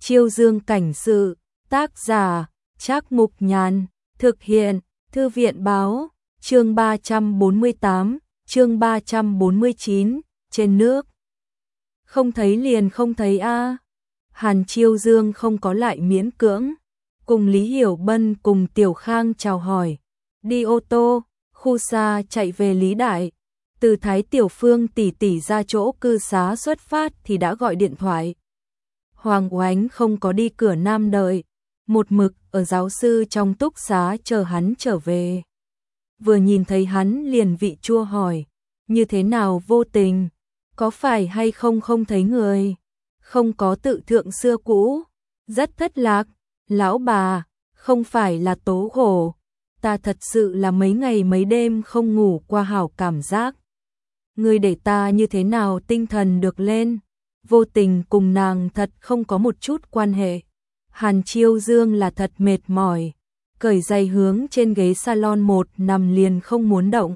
Chiêu Dương cảnh sự, tác giả, Trác Mục Nhàn, thực hiện, Thư viện báo, chương 348, chương 349, trên nước. Không thấy liền không thấy a. Hàn Chiêu Dương không có lại miễn cưỡng, cùng Lý Hiểu Bân cùng Tiểu Khang chào hỏi, đi ô tô, khu xa chạy về Lý Đại. Từ Thái Tiểu Phương tỷ tỷ ra chỗ cư xá xuất phát thì đã gọi điện thoại. Hoàng Oánh không có đi cửa Nam đợi, một mực ở giáo sư trong túc xá chờ hắn trở về. Vừa nhìn thấy hắn liền vị chua hỏi, như thế nào Vô Tình, có phải hay không không thấy người, không có tự thượng xưa cũ, rất thất lạc, lão bà, không phải là tố khổ, ta thật sự là mấy ngày mấy đêm không ngủ qua hảo cảm giác. Người để ta như thế nào tinh thần được lên, Vô Tình cùng nàng thật không có một chút quan hệ. Hàn Chiêu Dương là thật mệt mỏi, cởi giày hướng trên ghế salon một nằm liền không muốn động.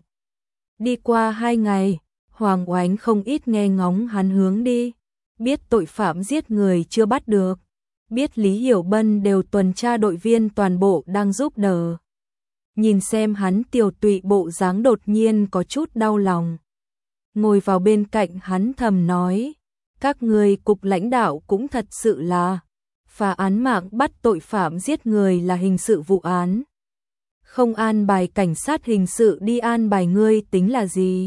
Đi qua 2 ngày, Hoàng Oánh không ít nghe ngóng hắn hướng đi, biết tội phạm giết người chưa bắt được, biết Lý Hiểu Bân đều tuần tra đội viên toàn bộ đang giúp đỡ. Nhìn xem hắn tiều tụy bộ dáng đột nhiên có chút đau lòng. Ngồi vào bên cạnh hắn thầm nói, các người cục lãnh đạo cũng thật sự là, phá án mạng bắt tội phạm giết người là hình sự vụ án. Không an bài cảnh sát hình sự đi an bài ngươi tính là gì?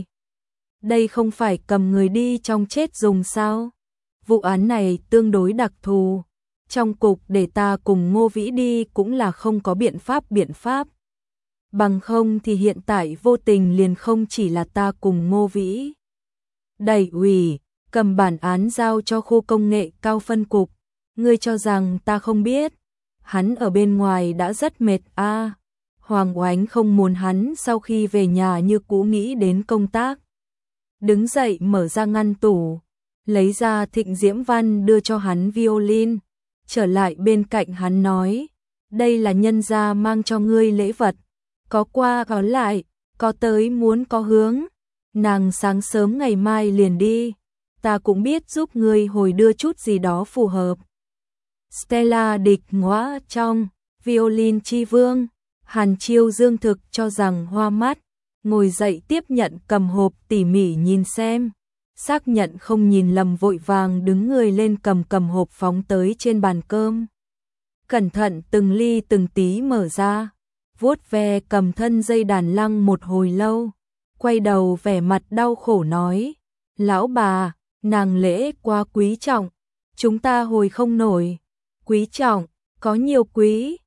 Đây không phải cầm người đi trong chết dùng sao? Vụ án này tương đối đặc thù. Trong cục để ta cùng Ngô Vĩ đi cũng là không có biện pháp. Bằng không thì hiện tại Vô Tình liền không chỉ là ta cùng Ngô Vĩ. Đẩy ủy, cầm bản án giao cho khu công nghệ cao phân cục. Ngươi cho rằng ta không biết. Hắn ở bên ngoài đã rất mệt a. Hoàng Oánh không muốn hắn sau khi về nhà như cũ nghĩ đến công tác. Đứng dậy mở ra ngăn tủ, lấy ra Thịnh Diễm Văn đưa cho hắn violin, trở lại bên cạnh hắn nói, đây là nhân gia mang cho ngươi lễ vật, có qua có lại, có tới muốn có hướng, nàng sáng sớm ngày mai liền đi, ta cũng biết giúp ngươi hồi đưa chút gì đó phù hợp. Stella địch ngõa trong, violin chi vương, Hàn Chiêu Dương thực cho rằng hoa mắt, ngồi dậy tiếp nhận cầm hộp tỉ mỉ nhìn xem, xác nhận không nhìn lầm vội vàng đứng người lên cầm hộp phóng tới trên bàn cơm. Cẩn thận từng ly từng tí mở ra, vuốt ve cầm thân dây đàn lăng một hồi lâu, quay đầu vẻ mặt đau khổ nói, lão bà, nàng lễ quá quý trọng, chúng ta hồi không nổi. Quý trọng, có nhiều quý,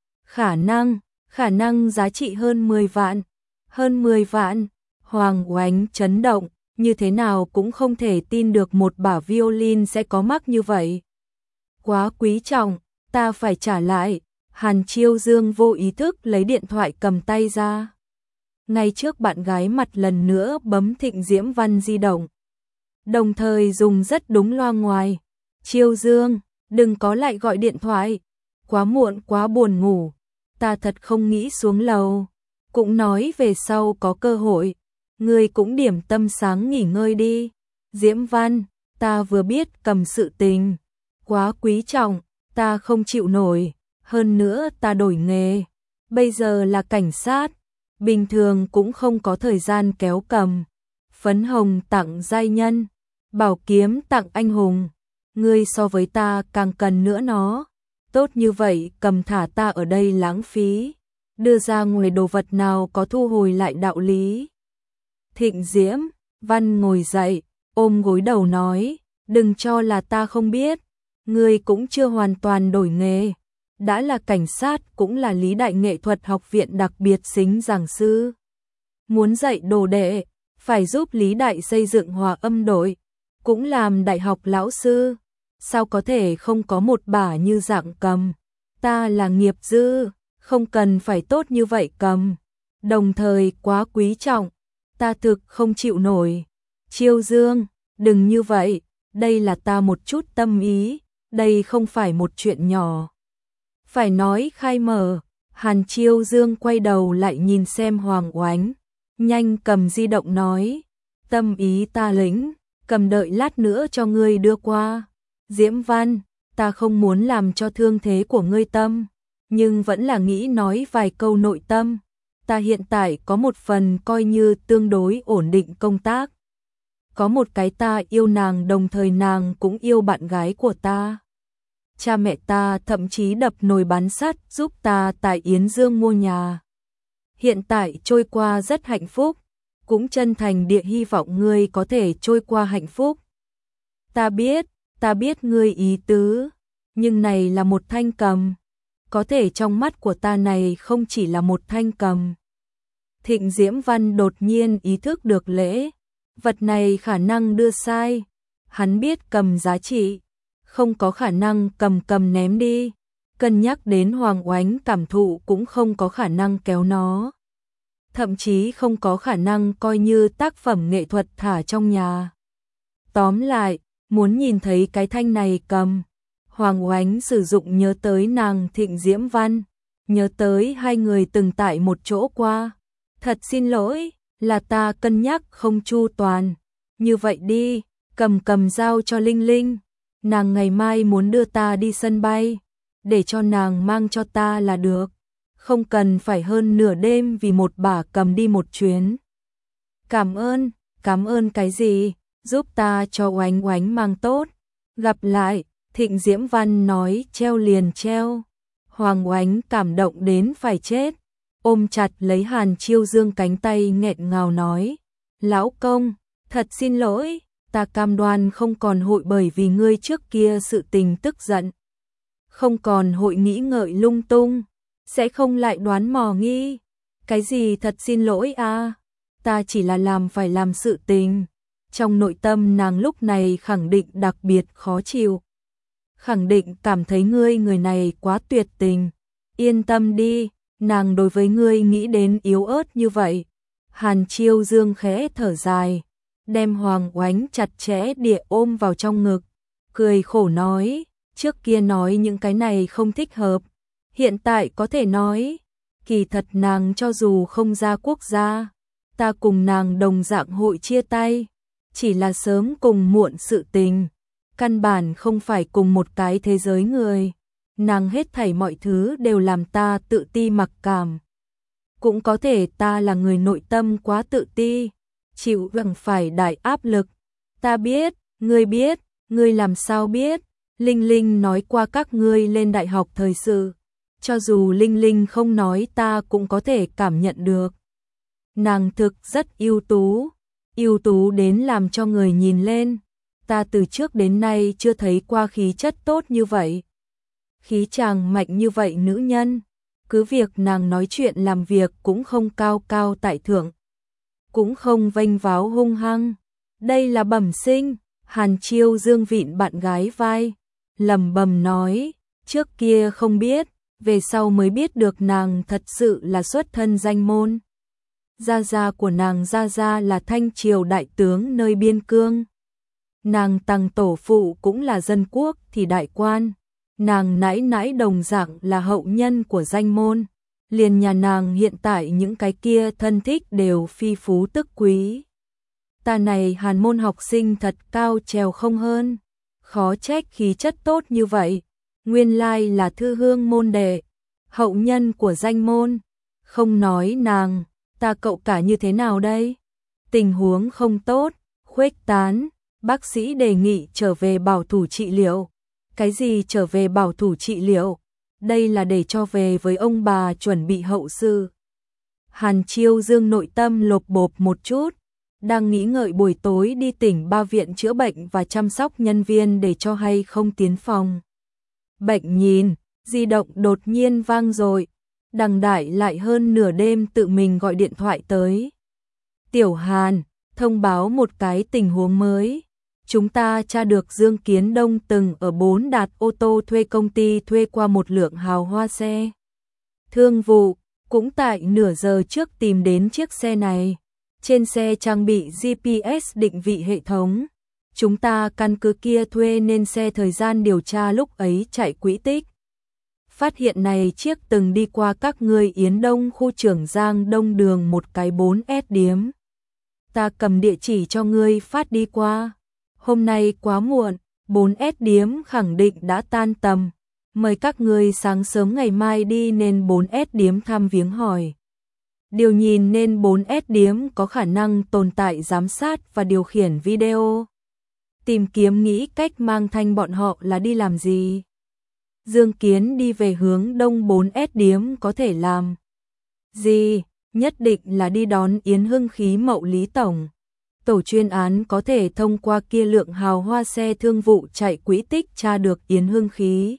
khả năng giá trị hơn 10 vạn. Hơn 10 vạn, Hoàng Oánh chấn động, như thế nào cũng không thể tin được một bả violin sẽ có mắc như vậy. Quá quý trọng, ta phải trả lại. Hàn Chiêu Dương vô ý thức lấy điện thoại cầm tay ra. Ngay trước bạn gái mặt lần nữa bấm Thịnh Diễm Văn di động. Đồng thời dùng rất đúng loa ngoài. Chiêu Dương, đừng có lại gọi điện thoại. Quá muộn quá buồn ngủ. Ta thật không nghĩ xuống lầu. Cũng nói về sau có cơ hội. Ngươi cũng điểm tâm sáng nghỉ ngơi đi. Diễm Văn, ta vừa biết cầm sự tình. Quá quý trọng, ta không chịu nổi. Hơn nữa ta đổi nghề. Bây giờ là cảnh sát. Bình thường cũng không có thời gian kéo cầm. Phấn hồng tặng giai nhân. Bảo kiếm tặng anh hùng. Ngươi so với ta càng cần nữa nó. Tốt như vậy cầm thả ta ở đây lãng phí. Đưa ra ngoài đồ vật nào có thu hồi lại đạo lý. Thịnh Diễm Văn ngồi dậy, ôm gối đầu nói, đừng cho là ta không biết. Ngươi cũng chưa hoàn toàn đổi nghề. Đã là cảnh sát cũng là Lý Đại Nghệ thuật học viện đặc biệt xính giảng sư. Muốn dạy đồ đệ, phải giúp Lý Đại xây dựng hòa âm đội. Cũng làm đại học lão sư. Sao có thể không có một bả như dạng cầm. Ta là nghiệp dư, không cần phải tốt như vậy cầm. Đồng thời quá quý trọng, ta thực không chịu nổi. Chiêu Dương, đừng như vậy, đây là ta một chút tâm ý, đây không phải một chuyện nhỏ. Phải nói khai mở. Hàn Chiêu Dương quay đầu lại nhìn xem Hoàng Oánh, nhanh cầm di động nói, tâm ý ta lĩnh, cầm đợi lát nữa cho ngươi đưa qua. Diễm Văn, ta không muốn làm cho thương thế của ngươi tâm, nhưng vẫn là nghĩ nói vài câu nội tâm. Ta hiện tại có một phần coi như tương đối ổn định công tác. Có một cái ta yêu nàng đồng thời nàng cũng yêu bạn gái của ta. Cha mẹ ta thậm chí đập nồi bán sắt giúp ta tại Yến Dương mua nhà. Hiện tại trôi qua rất hạnh phúc, cũng chân thành địa hy vọng ngươi có thể trôi qua hạnh phúc. Ta biết ngươi ý tứ, nhưng này là một thanh cầm. Có thể trong mắt của ta này không chỉ là một thanh cầm. Thịnh Diễm Văn đột nhiên ý thức được lễ, vật này khả năng đưa sai. Hắn biết cầm giá trị, không có khả năng cầm ném đi. Cân nhắc đến Hoàng Oánh cảm thụ cũng không có khả năng kéo nó. Thậm chí không có khả năng coi như tác phẩm nghệ thuật thả trong nhà. Tóm lại, muốn nhìn thấy cái thanh này cầm. Hoàng Oánh sử dụng nhớ tới nàng Thịnh Diễm Văn, nhớ tới hai người từng tại một chỗ qua. Thật xin lỗi, là ta cân nhắc không chu toàn. Như vậy đi, cầm giao cho Linh Linh. Nàng ngày mai muốn đưa ta đi sân bay, để cho nàng mang cho ta là được. Không cần phải hơn nửa đêm vì một bả cầm đi một chuyến. Cảm ơn cái gì, giúp ta cho Oánh Oánh mang tốt. Gặp lại, Thịnh Diễm Văn nói treo liền treo. Hoàng Oánh cảm động đến phải chết, ôm chặt lấy Hàn Chiêu Dương cánh tay nghẹn ngào nói. Lão công, thật xin lỗi, ta cam đoan không còn hội bởi vì ngươi trước kia sự tình tức giận. Không còn hội nghĩ ngợi lung tung, sẽ không lại đoán mò nghi. Cái gì thật xin lỗi à, ta chỉ là làm phải làm sự tình. Trong nội tâm nàng lúc này khẳng định đặc biệt khó chịu. Khẳng định cảm thấy ngươi người này quá tuyệt tình. Yên tâm đi, nàng đối với ngươi nghĩ đến yếu ớt như vậy. Hàn Chiêu Dương khẽ thở dài, đem Hoàng Oánh chặt chẽ địa ôm vào trong ngực, cười khổ nói, trước kia nói những cái này không thích hợp, hiện tại có thể nói, kỳ thật nàng cho dù không ra quốc gia, ta cùng nàng đồng dạng hội chia tay, chỉ là sớm cùng muộn sự tình, căn bản không phải cùng một cái thế giới người, nàng hết thảy mọi thứ đều làm ta tự ti mặc cảm. Cũng có thể ta là người nội tâm quá tự ti, chịu đựng phải đại áp lực. Ta biết, ngươi làm sao biết, Linh Linh nói qua các ngươi lên đại học thời sự. Cho dù Linh Linh không nói ta cũng có thể cảm nhận được. Nàng thực rất ưu tú đến làm cho người nhìn lên. Ta từ trước đến nay chưa thấy qua khí chất tốt như vậy. Khí chàng mạnh như vậy nữ nhân. Cứ việc nàng nói chuyện làm việc cũng không cao cao tại thượng, cũng không vênh váo hung hăng. Đây là bẩm sinh. Hàn Chiêu Dương vịn bạn gái vai, lẩm bẩm nói, trước kia không biết, về sau mới biết được nàng thật sự là xuất thân danh môn. Gia gia của nàng gia gia là Thanh Triều đại tướng nơi biên cương. Nàng Tằng tổ phụ cũng là dân quốc thì đại quan. Nàng nãi nãi đồng dạng là hậu nhân của danh môn, liền nhà nàng hiện tại những cái kia thân thích đều phi phú tức quý. Ta này Hàn môn học sinh thật cao trèo không hơn, khó trách khí chất tốt như vậy, nguyên lai là thư hương môn đệ, hậu nhân của danh môn. Không nói nàng, ta cậu cả như thế nào đây? Tình huống không tốt, khuếch tán, bác sĩ đề nghị trở về bảo thủ trị liệu. Cái gì trở về bảo thủ trị liệu? Đây là để cho về với ông bà chuẩn bị hậu sự. Hàn Chiêu Dương nội tâm lột bột một chút, đang nghĩ ngợi buổi tối đi tỉnh Ba viện chữa bệnh và chăm sóc nhân viên để cho hay không tiến phòng. Bệnh nhìn, di động đột nhiên vang rồi, Đằng Đại lại hơn nửa đêm tự mình gọi điện thoại tới. Tiểu Hàn, thông báo một cái tình huống mới. Chúng ta tra được Dương Kiến Đông từng ở 4 Đạt ô tô thuê công ty thuê qua một lượng hào hoa xe. Thương vụ, cũng tại nửa giờ trước tìm đến chiếc xe này. Trên xe trang bị GPS định vị hệ thống. Chúng ta căn cứ kia thuê nên xe thời gian điều tra lúc ấy chạy quỹ tích. Phát hiện này chiếc từng đi qua các ngươi Yến Đông khu Trường Giang Đông đường một cái 4S điếm. Ta cầm địa chỉ cho ngươi phát đi qua. Hôm nay quá muộn, 4S điếm khẳng định đã tan tầm. Mời các người sáng sớm ngày mai đi nên 4S điếm thăm viếng hỏi. Điều nhìn nên 4S điếm có khả năng tồn tại giám sát và điều khiển video. Tìm kiếm nghĩ cách mang thanh bọn họ là đi làm gì. Dương Kiến đi về hướng đông 4S điếm có thể làm gì, nhất định là đi đón Yến Hưng Khí Mậu Lý Tổng. Tổ chuyên án có thể thông qua kia lượng hào hoa xe thương vụ chạy quỹ tích tra được Yến Hưng Khí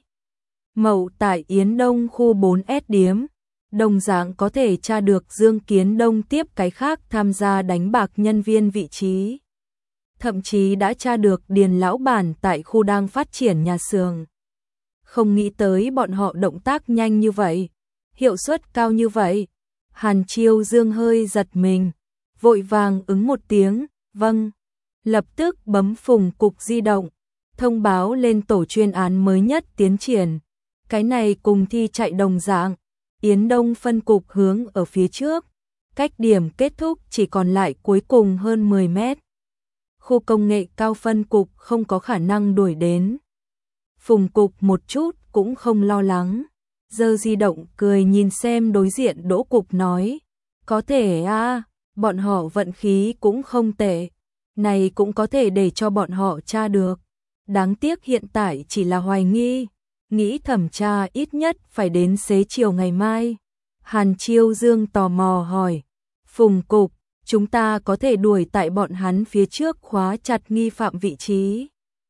Mậu tại Yến Đông khu 4S điếm. Đồng dạng có thể tra được Dương Kiến Đông tiếp cái khác tham gia đánh bạc nhân viên vị trí. Thậm chí đã tra được Điền lão bản tại khu đang phát triển nhà xưởng. Không nghĩ tới bọn họ động tác nhanh như vậy, hiệu suất cao như vậy. Hàn Chiêu Dương hơi giật mình, vội vàng ứng một tiếng, vâng. Lập tức bấm phùng cục di động, thông báo lên tổ chuyên án mới nhất tiến triển. Cái này cùng thi chạy đồng dạng, Yến Đông phân cục hướng ở phía trước, cách điểm kết thúc chỉ còn lại cuối cùng hơn 10 mét. Khu công nghệ cao phân cục không có khả năng đuổi đến. Phùng cục một chút cũng không lo lắng, giơ di động cười nhìn xem đối diện Đỗ cục nói, có thể à, bọn họ vận khí cũng không tệ, này cũng có thể để cho bọn họ tra được. Đáng tiếc hiện tại chỉ là hoài nghi, nghĩ thẩm tra ít nhất phải đến xế chiều ngày mai. Hàn Chiêu Dương tò mò hỏi, Phùng cục, chúng ta có thể đuổi tại bọn hắn phía trước khóa chặt nghi phạm vị trí.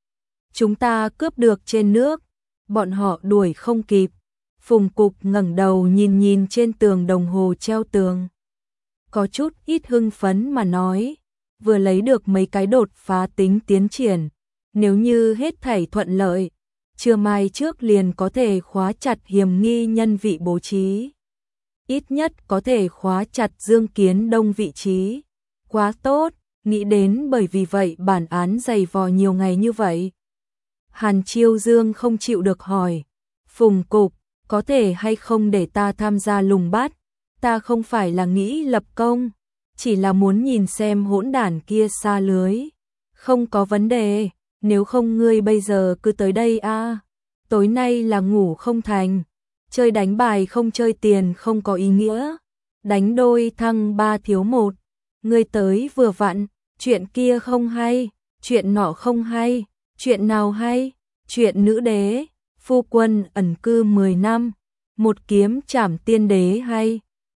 Chúng ta cướp được trên nước, bọn họ đuổi không kịp. Phùng cục ngẩng đầu nhìn nhìn trên tường đồng hồ treo tường. Có chút ít hưng phấn mà nói, vừa lấy được mấy cái đột phá tính tiến triển. Nếu như hết thảy thuận lợi, trưa mai trước liền có thể khóa chặt hiểm nghi nhân vị bố trí. Ít nhất có thể khóa chặt Dương Kiến Đông vị trí. Quá tốt, nghĩ đến bởi vì vậy bản án dày vò nhiều ngày như vậy. Hàn Chiêu Dương không chịu được hỏi, Phùng cục, có thể hay không để ta tham gia lùng bắt? Ta không phải là nghĩ lập công, chỉ là muốn nhìn xem hỗn đản kia xa lưới. Không có vấn đề, nếu không ngươi bây giờ cứ tới đây a. Tối nay là ngủ không thành, chơi đánh bài không chơi tiền không có ý nghĩa. Đánh đôi thăng 3 thiếu 1, ngươi tới vừa vặn, chuyện kia không hay, chuyện nọ không hay, chuyện nào hay, chuyện nữ đế, phu quân ẩn cư 10 năm, một kiếm trảm tiên đế hay.